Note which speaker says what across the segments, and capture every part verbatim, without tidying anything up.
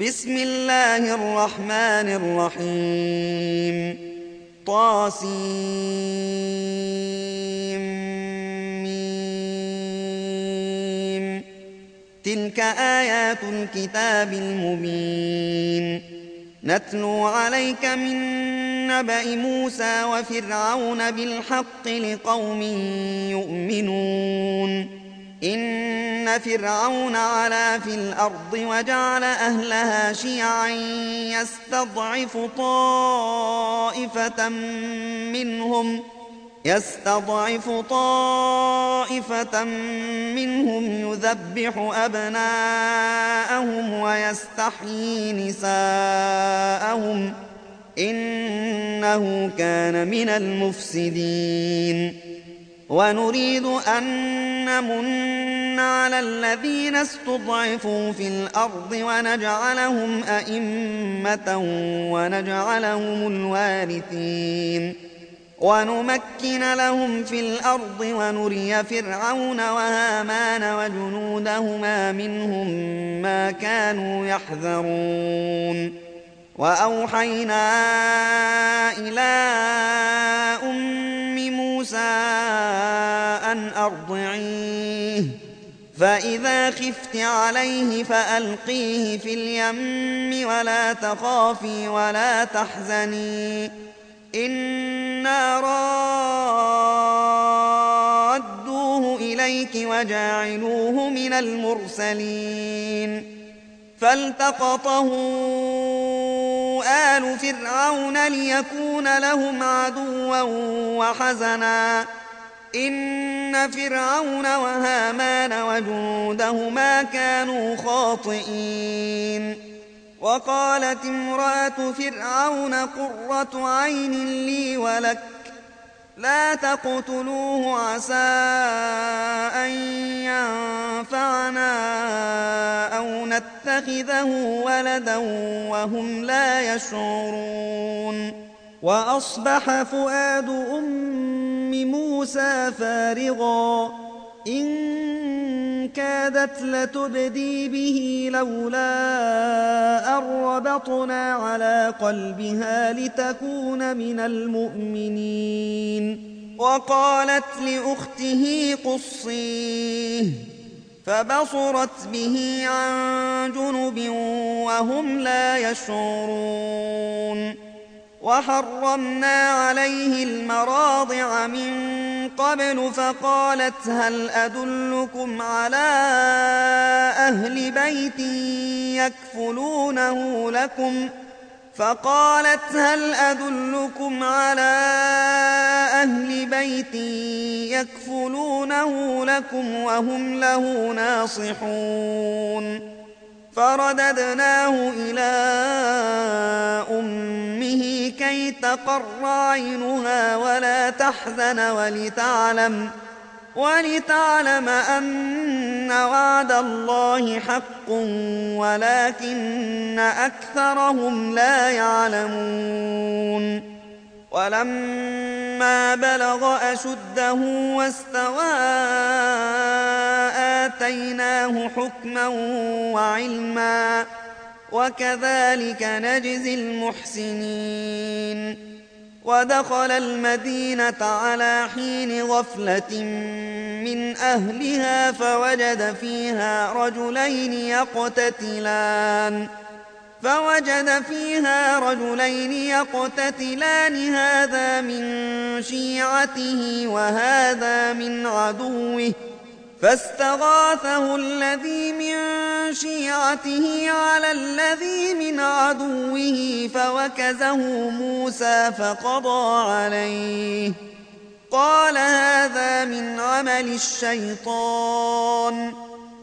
Speaker 1: بسم الله الرحمن الرحيم طاسيم تلك آيات الكتاب المبين نتلو عليك من نبأ موسى وفرعون بالحق لقوم يؤمنون إن فرعون علا في الأرض وجعل أهلها شيعا يستضعف طائفة منهم يستضعف طائفة منهم يذبح أبناءهم ويستحيي نساءهم إنه كان من المفسدين ونريد أن نمن على الذين استضعفوا في الأرض ونجعلهم أئمة ونجعلهم الوارثين ونمكن لهم في الأرض ونري فرعون وهامان وجنودهما منهم ما كانوا يحذرون وأوحينا إلى أم موسى أن أرضعيه فإذا خفت عليه فألقيه في اليم ولا تخافي ولا تحزني إنا رادوه إليك وجاعلوه من المرسلين فالتقطه آل فرعون ليكون لهم عدوا وحزنا إن فرعون وهامان وجنودهما كانوا خاطئين وقالت امرأة فرعون قرة عين لي ولك لا تقتلوه عسى أن ينفعنا أو نتخذه ولدا وهم لا يشعرون وأصبح فؤاد أم موسى فارغا إن كادت لتبدي به لولا أن ربطنا على قلبها لتكون من المؤمنين وقالت لأخته قصيه فبصرت به عن جنب وهم لا يشعرون وحرمنا عليه المراضع من قبل فقالت هل أدلكم على أهل بيت يكفلونه لكم فقالت هل أدلكم على أهل بيت يكفلونه لكم وهم له ناصحون فرددناه إلى أمه كي تقر عينها ولا تحزن ولتعلم ولتعلم أن وعد الله حق ولكن أكثرهم لا يعلمون ولما بلغ أشده واستوى آتيناه حكما وعلما وكذلك نجزي المحسنين ودخل المدينة على حين غفلة من أهلها فوجد فيها رجلين يقتتلان فوجد فيها رجلين يقتتلان هذا من شيعته وهذا من عدوه فاستغاثه الذي من شيعته على الذي من عدوه فوكزه موسى فقضى عليه قال هذا من عمل الشيطان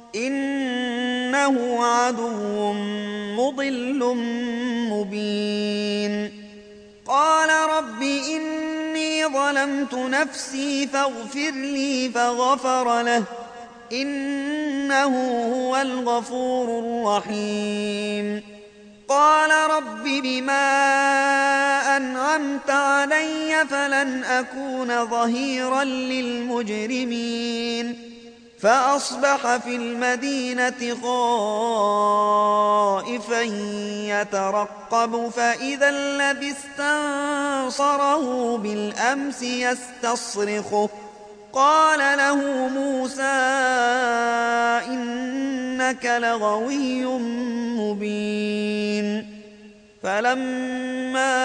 Speaker 1: إنه عدو مضل مبين قال رب إني ظلمت نفسي فاغفر لي فغفر له إنه هو الغفور الرحيم قال رب بما أنعمت علي فلن أكون ظهيرا للمجرمين فأصبح في المدينة خائفا يترقب فإذا الذي استنصره بالأمس يستصرخه قال له موسى إنك لغوي مبين فلما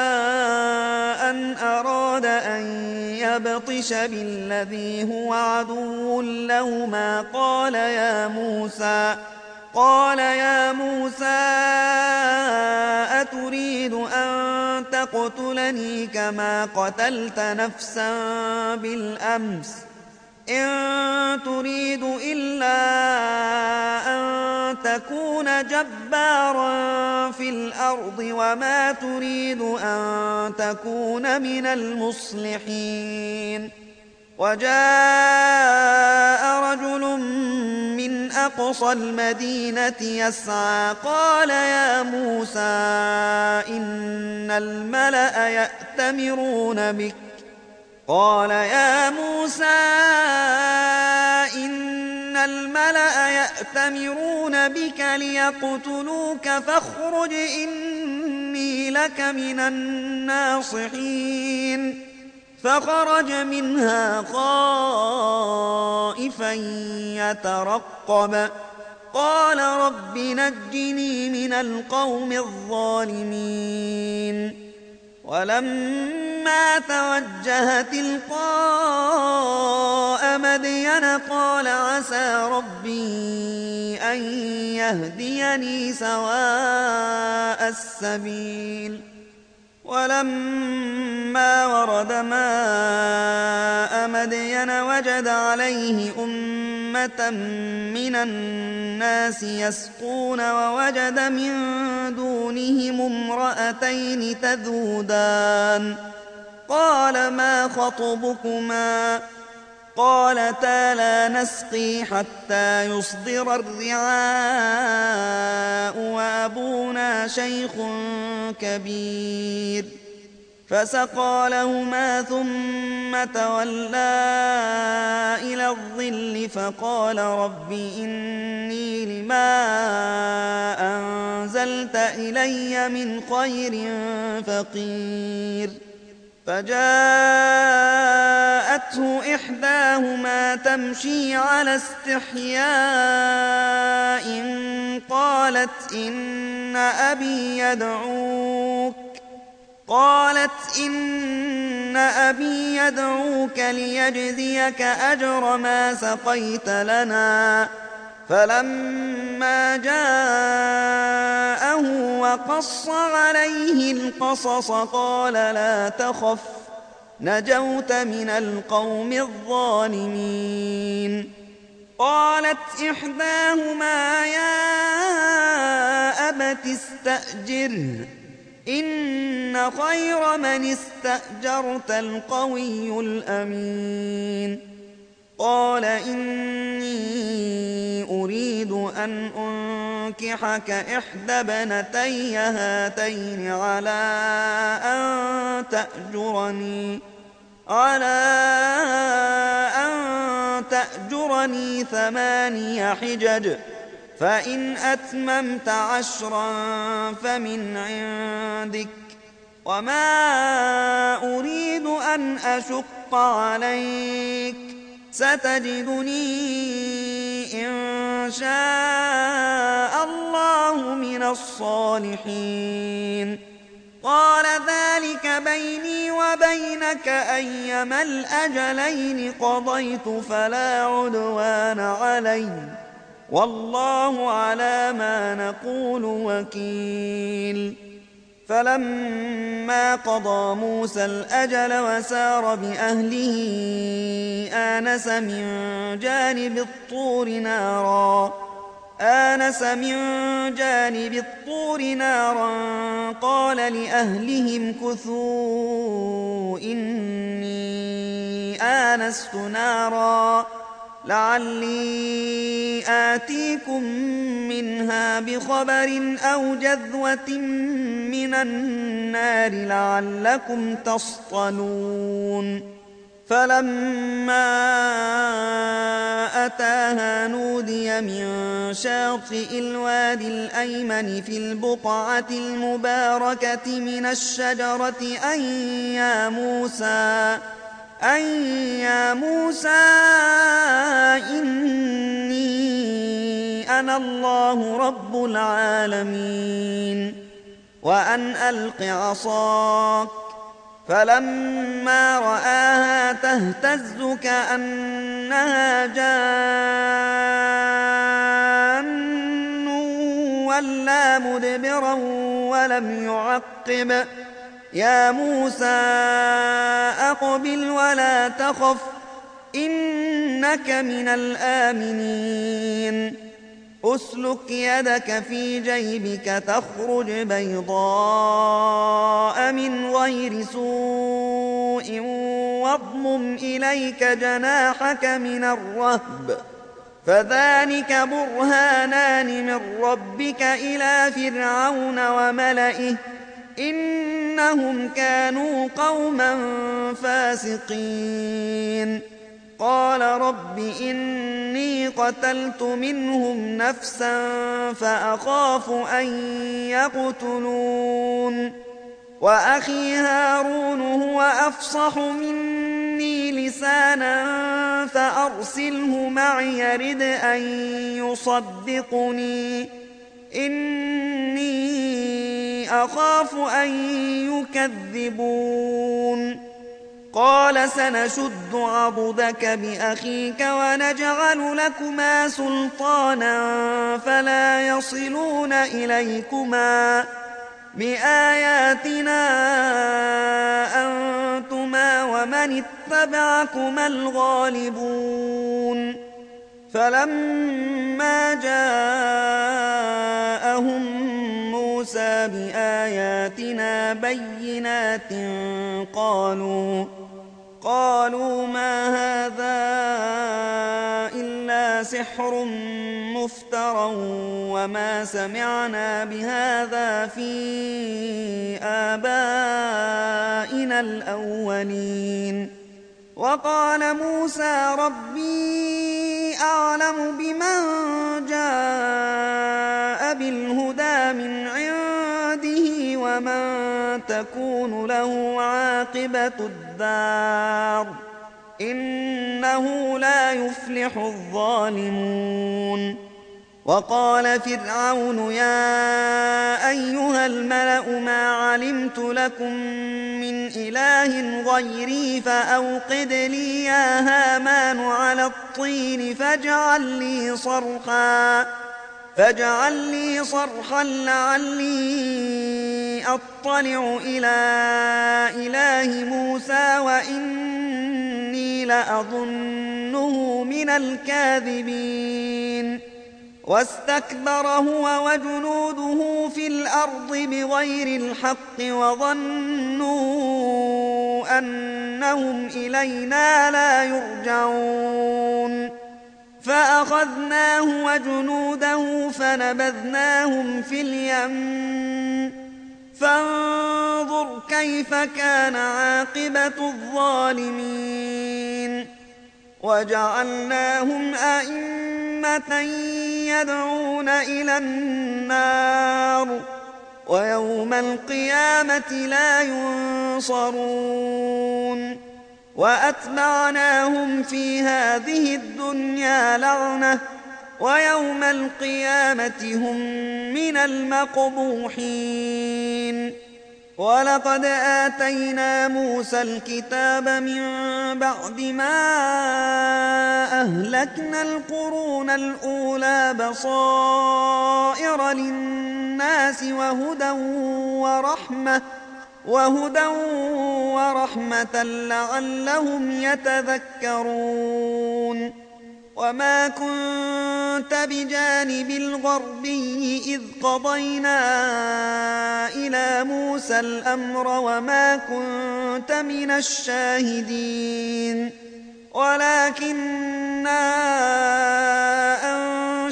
Speaker 1: أن أراد أن يبطش بالذي هو عدو لهما قال يا موسى قال يا موسى أتريد أن تقتلني كما قتلت نفسا بالأمس إن تريد إلا أن تكون جبارا في الأرض وما تريد أن تكون من المصلحين وجاء رجل من أقصى المدينة يسعى قال يا موسى إن الملأ يأتمرون بك قال يا موسى إن الملأ يأتمرون بك ليقتلوك فاخرج إني لك من الناصحين فخرج منها خائفا يترقب قال رب نجني من القوم الظالمين ولما توجه تلقاء مدين قال عسى ربي أن يهديني سواء السبيل ولما ورد ماء مدين وجد عليه أمة من الناس يسقون ووجد من دونهم امرأتين تذودان قال ما خطبكما قالتا لا نسقي حتى يصدر الرعاء وأبونا شيخ كبير فسقى لهما ثم تولى إلى الظل فقال رب إني لما أنزلت إلي من خير فقير فجاءته إحداهما تمشي على استحياء قالت إن أبي يدعوك قالت إن أبي يدعوك ليجزيك أجر ما سقيت لنا فلما جاءه وقص عليه القصص قال لا تخف نجوت من القوم الظالمين قالت إحداهما يا أبت استأجره إن خير من استأجرت القوي الأمين قال إني أريد أن أنكحك إحدى بنتي هاتين على أن تأجرني على أن تأجرني ثماني حجج فإن أتممت عشرا فمن عندك وما أريد أن أشق عليك ستجدني إن شاء الله من الصالحين قال ذلك بيني وبينك أيما الأجلين قضيت فلا عدوان علي والله على ما نقول وكيل فلما قضى موسى الأجل وسار بأهله آنس من جانب الطور نارا آنس من جانب الطور نارا قال لأهلهم كثوا إني آنست نارا لعلي آتيكم منها بخبر أو جذوة من النار لعلكم تصطلون فلما أتاها نودي من شاطئ الوادي الأيمن في البقعة المباركة من الشجرة أن يا موسى أن يا موسى إني أنا الله رب العالمين وأن ألق عصاك فلما رآها تهتز كأنها جان ولا مدبرا ولم يعقب يا موسى أقبل ولا تخف إنك من الآمنين أسلك يدك في جيبك تخرج بيضاء من غير سوء واضمم إليك جناحك من الرهب فذلك برهانان من ربك إلى فرعون وملئه إنهم كانوا قوما فاسقين قال رب إني قتلت منهم نفسا فأخاف أن يقتلون وأخي هارون هو أفصح مني لسانا فأرسله معي يرد أن يصدقني إني أخاف أن يكذبون قال سنشد عضدك بأخيك ونجعل لكما سلطانا فلا يصلون إليكما بآياتنا أنتما ومن اتبعكما الغالبون فلما جاءهم موسى بآياتنا بينات قالوا قالوا ما هذا إلا سحر مفترى وما سمعنا بهذا في آبائنا الأولين وقال موسى ربي أعلم بمن جاء بالهدى من عنده ومن تكون له عاقبة الدار إنه لا يفلح الظالمون وقال فرعون يا أيها الملأ ما علمت لكم من إله غيري فأوقد لي يا هامان على الطين فاجعل لي صرحا فاجعل لي صرحا لعلي أطلع إلى إله موسى وإني لأظنه من الكاذبين واستكبر هو وجنوده في الأرض بغير الحق وظنوا أنهم إلينا لا يرجعون فأخذناه وجنوده فنبذناهم في اليم فانظر كيف كان عاقبة الظالمين وجعلناهم أئمة يدعون إلى النار ويوم القيامة لا ينصرون وأتبعناهم في هذه الدنيا لعنة ويوم القيامة هم من المقبوحين ولقد آتينا موسى الكتاب من بعد ما أهلكنا القرون الأولى بصائر للناس وهدى ورحمة وهدى ورحمة لعلهم يتذكرون وما كنت بجانب الغربي إذ قضينا إلى موسى الأمر وما كنت من الشاهدين ولكننا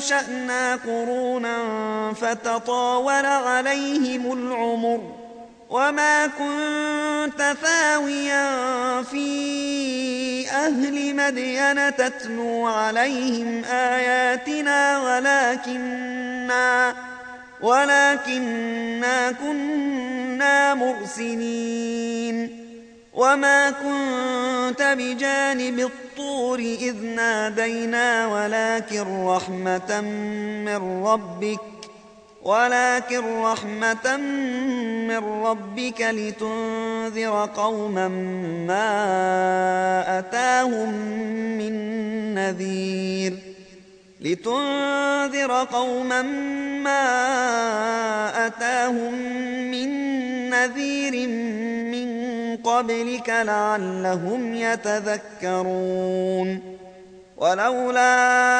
Speaker 1: أنشأنا قرونا فتطاول عليهم العمر وما كنت ثاويا في أهل مدين تتلو عليهم آياتنا ولكننا, ولكننا كنا مرسلين. وما كنت بجانب الطور إذ نادينا ولكن رحمة من ربك ولكن رحمة من ربك لتنذر قوما ما أتاهم من نذير لتنذر قوما ما أتاهم من نذير من قبلك لعلهم يتذكرون. ولولا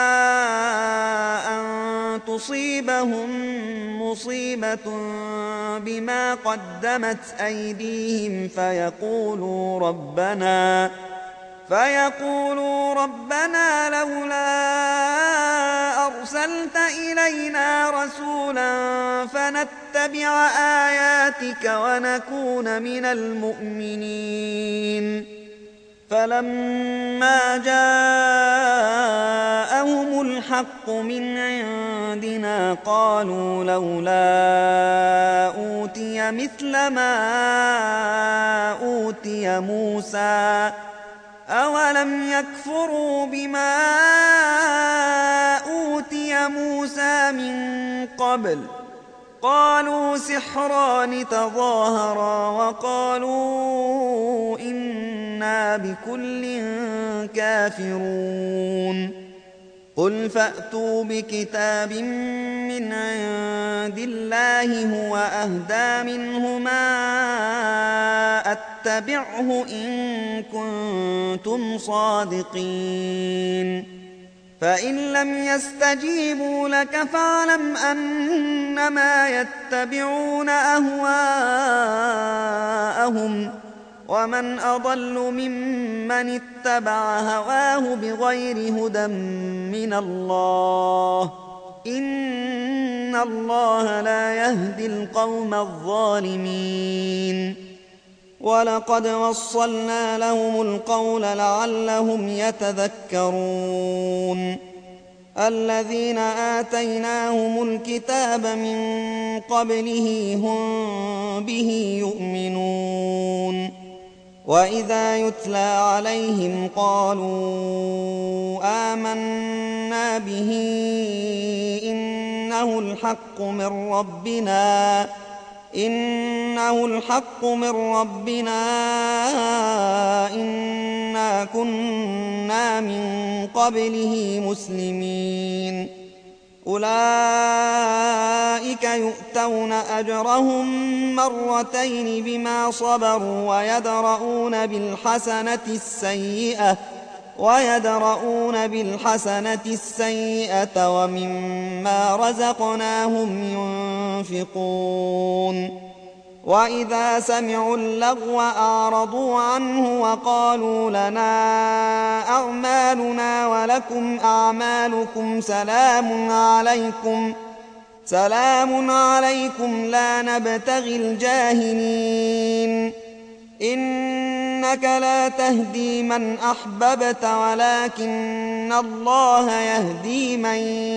Speaker 1: أن تصيبهم مصيبة بما قدمت أيديهم فيقولوا ربنا فيقولوا ربنا لولا أرسلت إلينا رسولا فنتبع آياتك ونكون من المؤمنين. فلما جاءهم الحق من عندنا قالوا لولا أوتي مثل ما أوتي موسى أولم يكفروا بما أوتي موسى من قبل قالوا سحران تظاهرا وقالوا إنا بكل كافرون. قل فأتوا بكتاب من عند الله هو أهدى منهما أتبعه إن كنتم صادقين. فإن لم يستجيبوا لك فاعلم أنما يتبعون أهواءهم ومن أضل ممن اتبع هواه بغير هدى من الله إن الله لا يهدي القوم الظالمين. ولقد وصلنا لهم القول لعلهم يتذكرون. الذين آتيناهم الكتاب من قبله هم به يؤمنون. وإذا يتلى عليهم قالوا آمنا به إنه الحق من ربنا إنه الحق من ربنا إنا كنا من قبله مسلمين. أولئك يؤتون أجرهم مرتين بما صبروا ويدرؤون بالحسنة السيئة ويدرؤون بالحسنة السيئة ومما رزقناهم ينفقون. وإذا سمعوا اللغو أعرضوا عنه وقالوا لنا أعمالنا ولكم أعمالكم سلام عليكم سلام عليكم لا نبتغي الجاهلين. إنك لا تهدي من أحببت ولكن الله يهدي من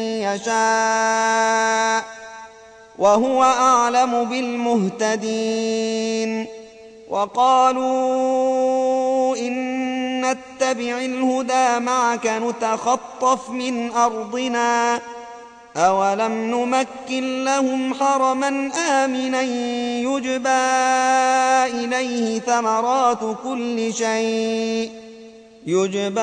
Speaker 1: يشاء وهو أعلم بالمهتدين. وقالوا إن نتبع الهدى معك نتخطف من أرضنا أولم نمكن لهم حرما آمنا يجبى إليه ثمرات كل شيء يجبى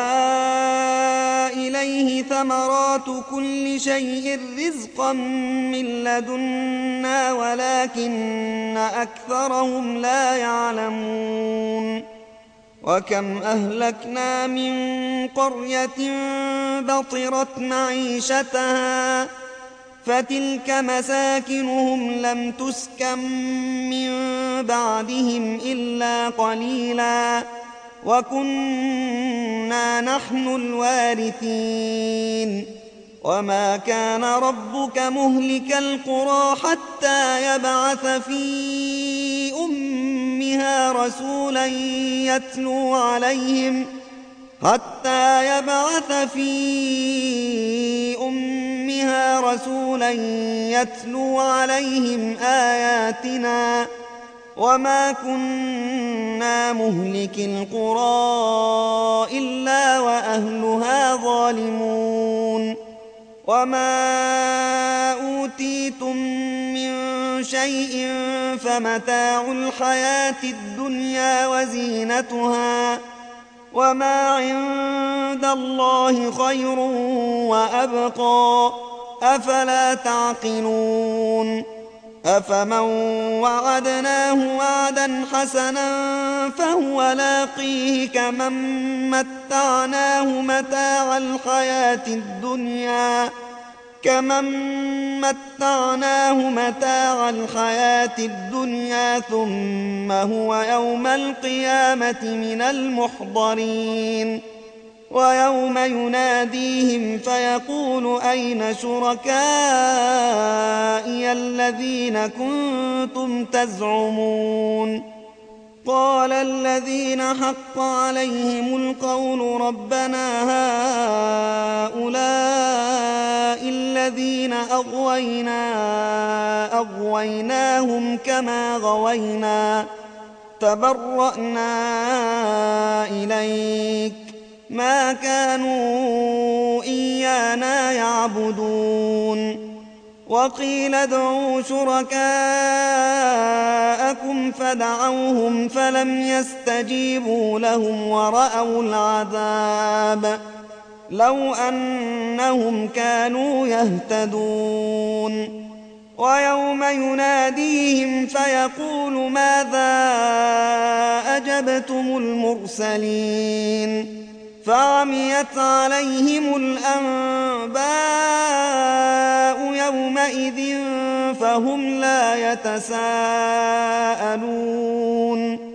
Speaker 1: إليه ثمرات كل شيء رزقا من لدنا ولكن أكثرهم لا يعلمون. وكم أهلكنا من قرية بطرت معيشتها فتلك مساكنهم لم تسكن من بعدهم إلا قليلا وكنا نحن الوارثين. وما كان ربك مهلك القرى حتى يبعث في أمها رسولا يتلو عليهم حتى يبعث في أمها رسولا يتلو عليهم آياتنا وما كنا مهلك القرى إلا وأهلها ظالمون وما أوتيتم من شيء فمتاع الحياة الدنيا وزينتها وما عند الله خير وأبقى أفلا تعقلون أفمن وعدناه وعدا حسنا فهو لاقيه كمن متعناه متاع الحياة الدنيا كمن متعناه متاع الحياة الدنيا ثم هو يوم القيامة من المحضرين ويوم يناديهم فيقول أين شركائي الذين كنتم تزعمون قال الذين حق عليهم القول ربنا هؤلاء الذين أغوينا أغويناهم كما غوينا تبرأنا إليك ما كانوا إيانا يعبدون وقيل ادعوا شركاءكم فدعوهم فلم يستجيبوا لهم ورأوا العذاب لو أنهم كانوا يهتدون ويوم يناديهم فيقول ماذا أجبتم المرسلين فعميت عليهم الأنباء يومئذ فهم لا يتساءلون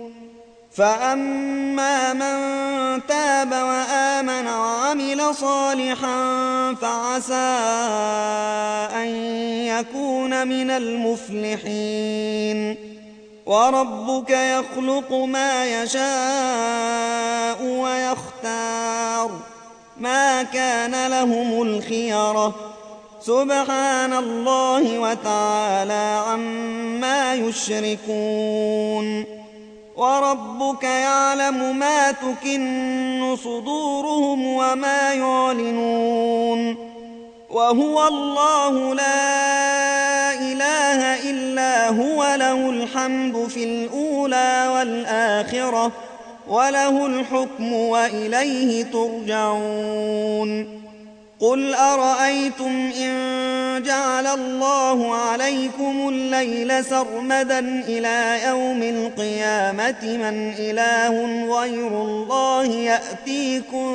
Speaker 1: فأما من تاب وآمن وعمل صالحا فعسى أن يكون من المفلحين وربك يخلق ما يشاء ويختار ما كان لهم الخيرة سبحان الله وتعالى عما يشركون وربك يعلم ما تكن صدورهم وما يعلنون وهو الله لا إله إلا هو له الحمد في الأولى والآخرة وله الحكم وإليه ترجعون قل أرأيتم إن جعل الله عليكم الليل سرمدا إلى يوم القيامة من إله غير الله يأتيكم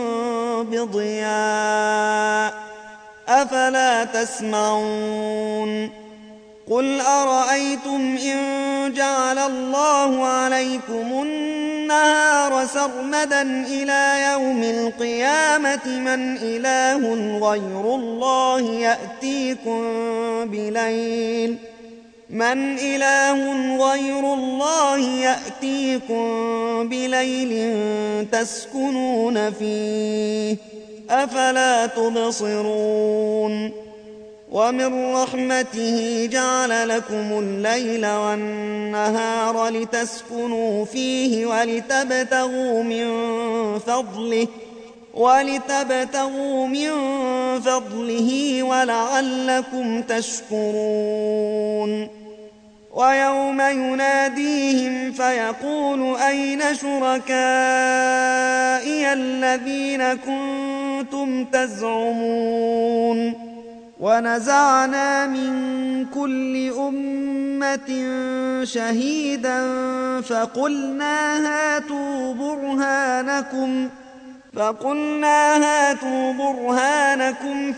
Speaker 1: بضياء أفلا تسمعون قل أرأيتم إن جعل الله عليكم النهار سرمدا إلى يوم القيامة من إله غير الله يأتيكم بليل من إله غير الله يأتيكم بليل تسكنون فيه أفلا تبصرون ومن رحمته جعل لكم الليل والنهار لتسكنوا فيه ولتبتغوا من فضله ولتبتغوا من فضله ولعلكم تشكرون ويوم يناديهم فيقول أين شركائي الذين كنتم تزعمون ونزعنا من كل أمة شهيدا فقلنا هاتوا برهانكم فقلنا هاتوا برهانكم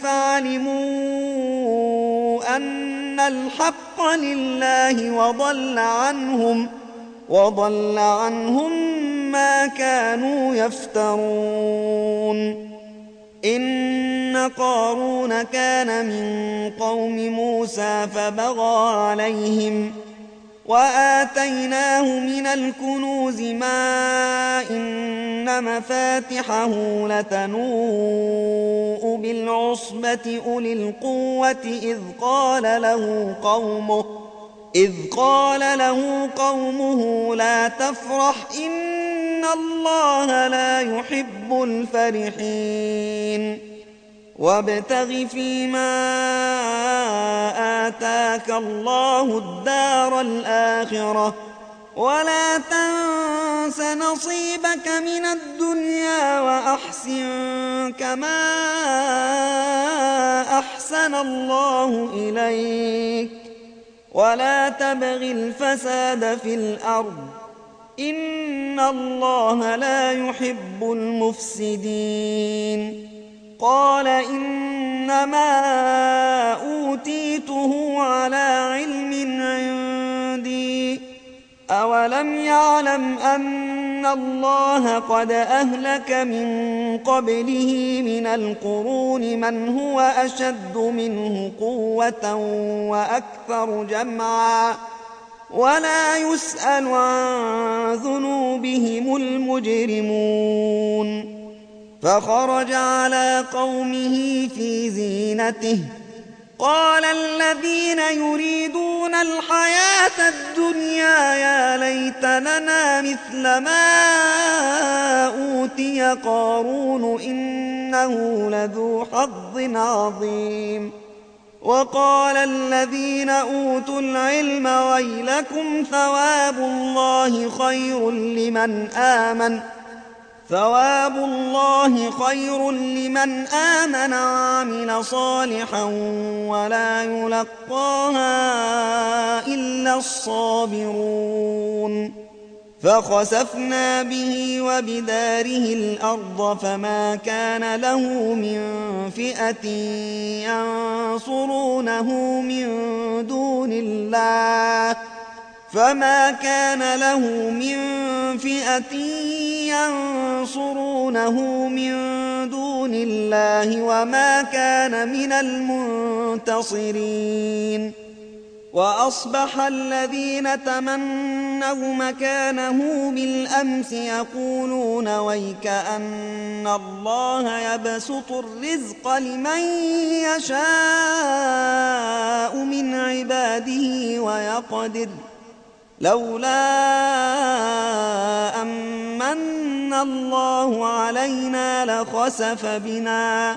Speaker 1: فعلموا أن الحق لله وضل عنهم وضل عنهم ما كانوا يفترون إن إن قارون كان من قوم موسى فبغى عليهم وآتيناه من الكنوز ما إن مفاتحه لتنوء بالعصبة أولي القوة إذ قال له قومه إذ قال له قومه لا تفرح إن الله لا يحب الفرحين وابتغ فيما آتاك الله الدار الآخرة ولا تنس نصيبك من الدنيا وأحسن كما أحسن الله إليك ولا تبغ الفساد في الأرض إن الله لا يحب المفسدين قال إنما أوتيته على علم عندي أولم يعلم أن الله قد أهلك من قبله من القرون من هو أشد منه قوة وأكثر جمعا ولا يسأل عن ذنوبهم المجرمون فخرج على قومه في زينته قال الذين يريدون الحياة الدنيا يا ليت لنا مثل ما أوتي قارون إنه لذو حظ عظيم وقال الذين أوتوا العلم ويلكم ثواب الله خير لمن آمن ثواب الله خير لمن آمن وعمل صالحا ولا يلقاها إلا الصابرون فخسفنا به وبداره الأرض فما كان له من فئة ينصرونه من دون الله فما كان له من فئة ينصرونه من دون الله وما كان من المنتصرين وأصبح الذين تمنوا مكانه بالأمس يقولون ويكأن الله يبسط الرزق لمن يشاء من عباده ويقدر لولا أمن الله علينا لخسف بنا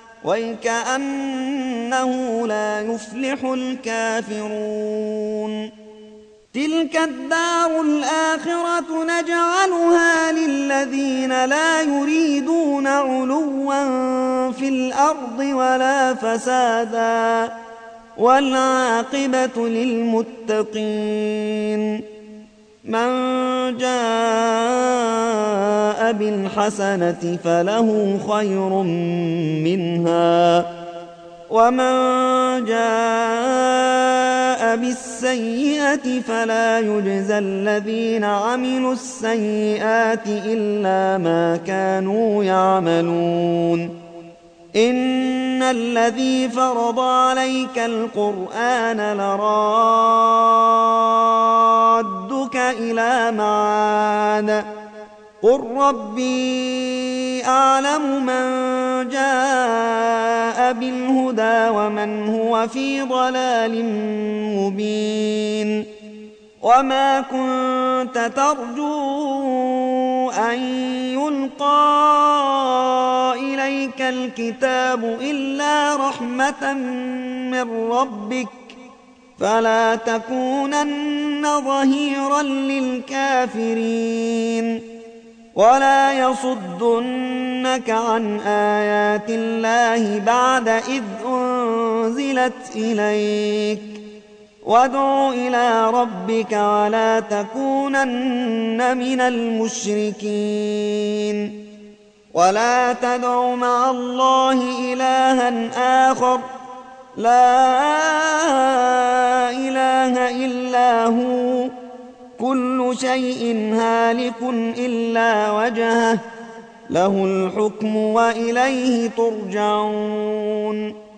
Speaker 1: ويكأنه لا يفلح الكافرون تلك الدار الآخرة نجعلها للذين لا يريدون علوا في الأرض ولا فسادا والعاقبة للمتقين من جاء بالحسنة فله خير منها ومن جاء بالسيئة فلا يجزى الذين عملوا السيئات إلا ما كانوا يعملون إن الذي فرض عليك القرآن لرادك إلى معاد قل ربي أعلم من جاء بالهدى ومن هو في ضلال مبين وما كنت ترجو أن يلقى إليك الكتاب إلا رحمة من ربك فلا تكونن ظهيرا للكافرين ولا يصدنك عن آيات الله بعد إذ أنزلت إليك وادع إلى ربك ولا تكونن من المشركين ولا تدع مع الله إلها آخر لا إله إلا هو كل شيء هالك إلا وجهه له الحكم وإليه ترجعون